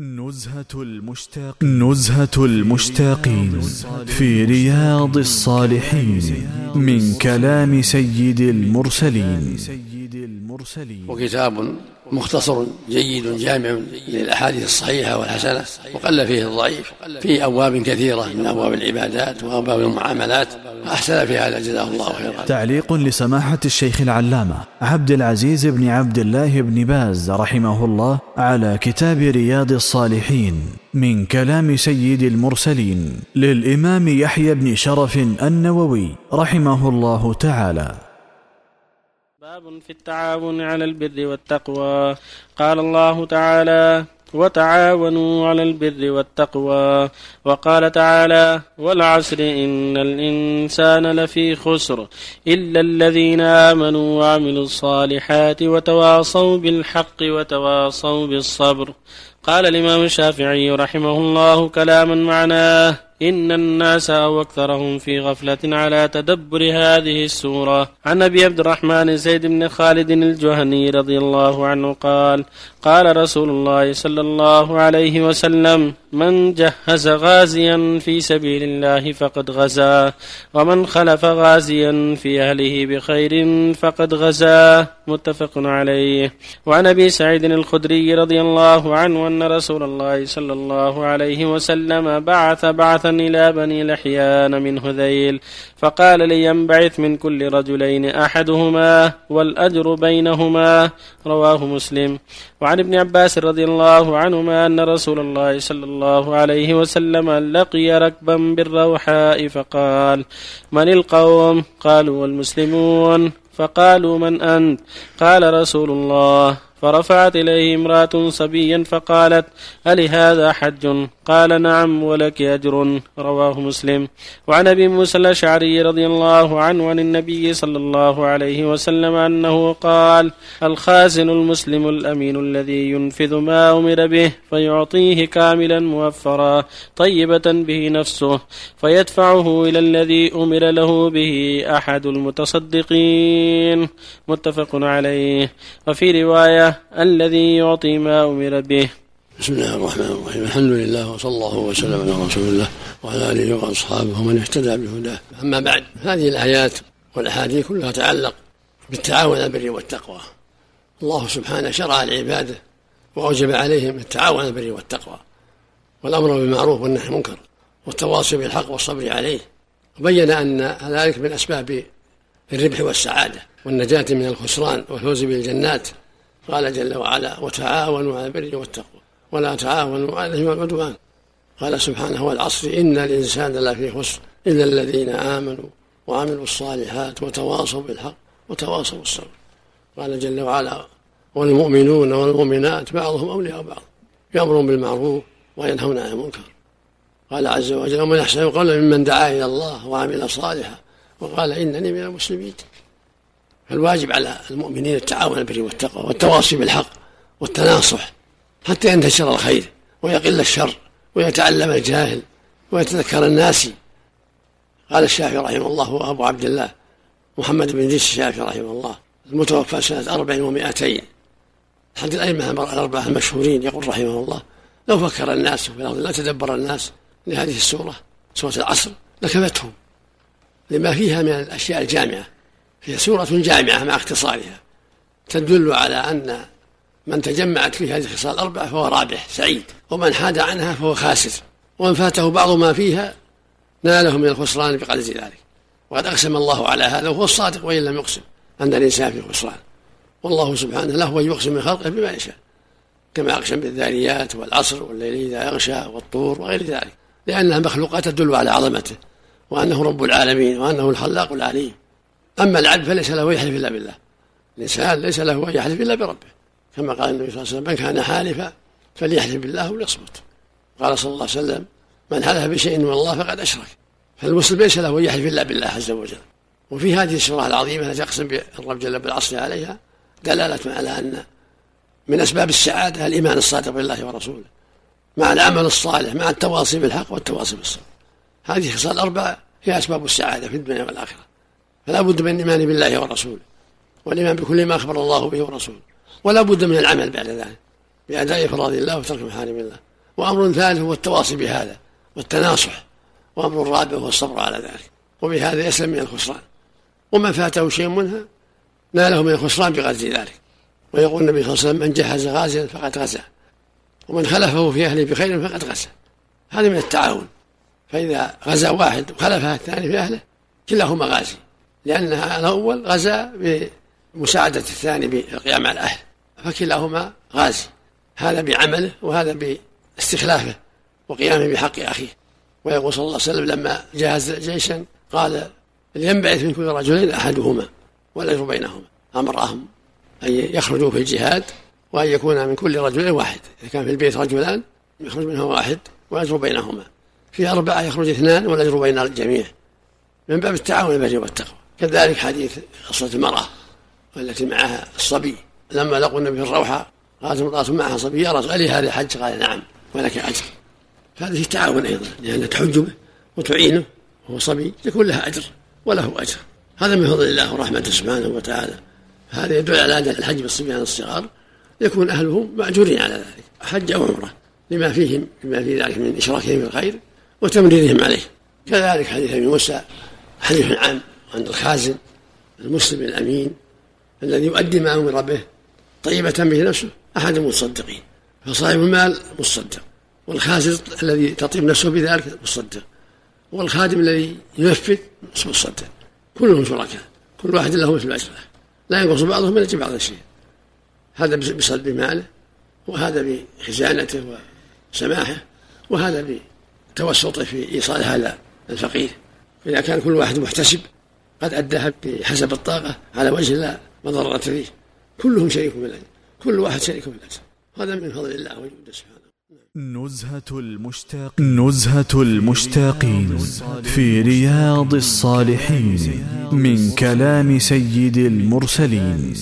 نزهة المشتاقين في رياض الصالحين من كلام سيد المرسلين. وكتاب مختصر جيد جامع للأحاديث الصحيحة والحسنة، وقل فيه الضعيف، في أبواب كثيرة من أبواب العبادات وأبواب المعاملات، أحسن في هذا جزاه الله خيرا. تعليق لسماحة الشيخ العلامة عبد العزيز بن عبد الله بن باز رحمه الله على كتاب رياض الصالحين من كلام سيد المرسلين للإمام يحيى بن شرف النووي رحمه الله تعالى. باب في التعاون على البر والتقوى. قال الله تعالى: وتعاونوا على البر والتقوى. وقال تعالى: والعصر إن الإنسان لفي خسر إلا الذين آمنوا وعملوا الصالحات وتواصوا بالحق وتواصوا بالصبر. قال الإمام الشافعي رحمه الله كلاما معناه: إن الناس أو أكثرهم في غفلة على تدبر هذه السورة. عن أبي عبد الرحمن زيد بن خالد الجهني رضي الله عنه قال: قال رسول الله صلى الله عليه وسلم: من جهز غازيا في سبيل الله فقد غزا، ومن خلف غازيا في أهله بخير فقد غزا. متفق عليه. وعن أبي سعيد الخدري رضي الله عنه أن رسول الله صلى الله عليه وسلم بعث بعثا إلى بني لحيان من هذيل، فقال لينبعث من كل رجلين أحدهما والأجر بينهما. رواه مسلم. وعن ابن عباس رضي الله عنهما أن رسول الله صلى الله عليه وسلم لقي ركبا بالروحاء فقال: من القوم؟ قالوا: والمسلمون. فقالوا: من أنت؟ قال: رسول الله. فرفعت إليه امرأة صبيا فقالت: ألهذا حج؟ قال: نعم ولك أجر. رواه مسلم. وعن أبي موسى الأشعري رضي الله عنه عن النبي صلى الله عليه وسلم أنه قال: الخازن المسلم الأمين الذي ينفذ ما أمر به فيعطيه كاملا موفرا طيبة به نفسه فيدفعه إلى الذي أمر له به أحد المتصدقين. متفق عليه. وفي رواية: الذي يعطي ما أمر به. بسم الله الرحمن الرحيم. الحمد لله وصلى الله وسلم على رسول الله وعلى آله وأصحابه ومن اهتدى بهداه. أما بعد، هذه الآيات والأحاديث كلها تتعلق بالتعاون على البر والتقوى. الله سبحانه شرع لعباده وأوجب عليهم التعاون على البر والتقوى والأمر بالمعروف والنهي عن المنكر والتواصي بالحق والصبر عليه، وبين أن ذلك من أسباب الربح والسعادة والنجاة من الخسران والفوز بالجنات. قال جل وعلا: وتعاونوا على البر والتقوى ولا تعاونوا على الإثم والعدوان. قال سبحانه: والعصر إن الإنسان لفي خسر إلا الذين آمنوا وعملوا الصالحات وتواصوا بالحق وتواصوا بالصبر. قال جل وعلا: والمؤمنون والمؤمنات بعضهم أولياء بعض يأمرون بالمعروف وينهون عن المنكر. قال عز وجل: ومن أحسن قولا ممن دعا إلى الله وعمل صالحا وقال إنني من المسلمين. فالواجب على المؤمنين التعاون على البر والتقوى والتواصي بالحق والتناصح حتى ينتشر الخير ويقل الشر ويتعلم الجاهل ويتذكر الناس. قال الشافعي رحمه الله وأبو عبد الله محمد بن إدريس الشافعي رحمه الله المتوفى سنة 400، أحد الأئمة الأربعة المشهورين، يقول رحمه الله: لو فكر الناس في الأرض لا تدبر الناس لهذه السورة، سورة العصر، لكفتهم لما فيها من الأشياء الجامعة. هي سورة جامعة مع اختصارها تدل على أن من تجمعت فيه هذه الخصال الأربعة فهو رابح سعيد، ومن حاد عنها فهو خاسر، ومن فاته بعض ما فيها ناله من الخسران بقدر ذلك. وقد أقسم الله على هذا وهو الصادق وإن لم يقسم أن الإنسان في خسران، والله سبحانه له يقسم من خلقه بما يشاء، كما أقسم بالذاريات والعصر والليل إذا يغشى والطور وغير ذلك، لأنها مخلوقات تدل على عظمته وأنه رب العالمين وأنه الخلاق العليم. أما العبد فليس له يحلف إلا بالله، الإنسان ليس له أن يحلف إلا بربه، كما قال النبي صلى الله عليه وسلم: من كان حالفا فليحلف بالله وليصمت. قال صلى الله عليه وسلم: من حلف بشيء من الله فقد أشرك. فالمسلم ليس له أن يحلف إلا بالله عز وجل. وفي هذه السورة العظيمة التي يقسم بالرب جل بالعصر عليها دلالة على أن من أسباب السعادة الإيمان الصادق بالله ورسوله مع العمل الصالح مع التواصي بالحق والتواصي بالصبر. هذه خصال الأربعة هي أسباب السعادة في الدنيا والآخرة. فلا بد من الإيمان بالله ورسوله والإيمان بكل ما أخبر الله به ورسوله، ولا بد من العمل بعد ذلك بأداء فرائض الله وترك محارم الله. وأمر ثالث هو التواصي بهذا والتناصح، وأمر رابع هو الصبر على ذلك، وبهذا يسلم من الخسران. ومن فاته شيء منها ناله من الخسران بغزو ذلك. ويقول النبي صلى الله عليه وسلم: من جهز غازيا فقد غزا، ومن خلفه في أهله بخير فقد غزا. هذا من التعاون، فإذا غزا واحد وخلفها الثاني في أهله كلاهما غازي، لأن الأول غزا بمساعدة الثاني بالقيام على الأهل، فكلاهما غازي، هذا بعمله وهذا باستخلافه وقيامه بحق أخيه. ويقول صلى الله عليه وسلم لما جهز جيشا قال: لينبعث من كل رجلين أحدهما والأجر بينهما. أمرهم أن يخرجوا في الجهاد وأن يكون من كل رجل واحد، إذا كان في البيت رجلان يخرج منه واحد والأجر بينهما، في 4 يخرج 2 والأجر بين الجميع، من باب التعاون البر والتقوى. كذلك حديث قصة المرأة والتي معها الصبي، لما لقوا النبي في الروحة قالت امرأة معها صبي: يا رسول الله هذا حج؟ قال: نعم ولك أجر. فهذه تعاون أيضا، لأن تحج به وتعينه وهو صبي يكون لها أجر وله أجر. هذا من فضل الله ورحمته سبحانه وتعالى. هذا يدل على أن الحج بالصبيان الصغار يكون أهله مأجورين على ذلك، حج أو عمرة، لما في ذلك من إشراكهم في الخير وتمريرهم عليه. كذلك حديث أبي موسى حديث عام عن الخازن المسلم الأمين الذي يؤدي ما أمر به طيبة به نفسه أحد المتصدقين، فصاحب المال مصدق، والخازن الذي تطيب نفسه بذلك مصدق، والخادم الذي ينفذ مصدق، كلهم شركاء، كل واحد له مثل أجره، لا ينقص بعضهم من أجر بعض الشيء. هذا بصد بماله، وهذا بخزانته وسماحه، وهذا بتوسطه في إيصال هذا الفقير. إذا كان كل واحد محتسب قد أداها بحسب الطاقة على وجه لا مضرة فيه، كلهم شريك بالأجر، كل واحد شريك بالأجر. هذا من فضل الله وجوده سبحانه. نزهة المشتاقين في رياض الصالحين من كلام سيد المرسلين.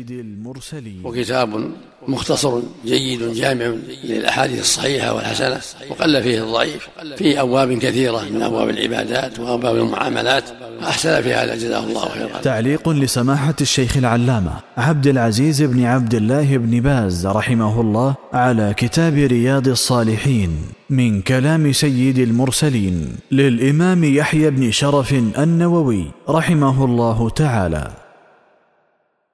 وكتاب مختصر جيد جامع للأحاديث الصحيحة والحسنة، وقل فيه الضعيف، في أبواب كثيرة من أبواب العبادات وأبواب المعاملات، أحسن في هذا جزاه الله خيرا. تعليق لسماحة الشيخ العلامة عبد العزيز بن عبد الله بن باز رحمه الله على كتاب رياض الصالحين من كلام سيد المرسلين للإمام يحيى بن شرف النووي رحمه الله تعالى.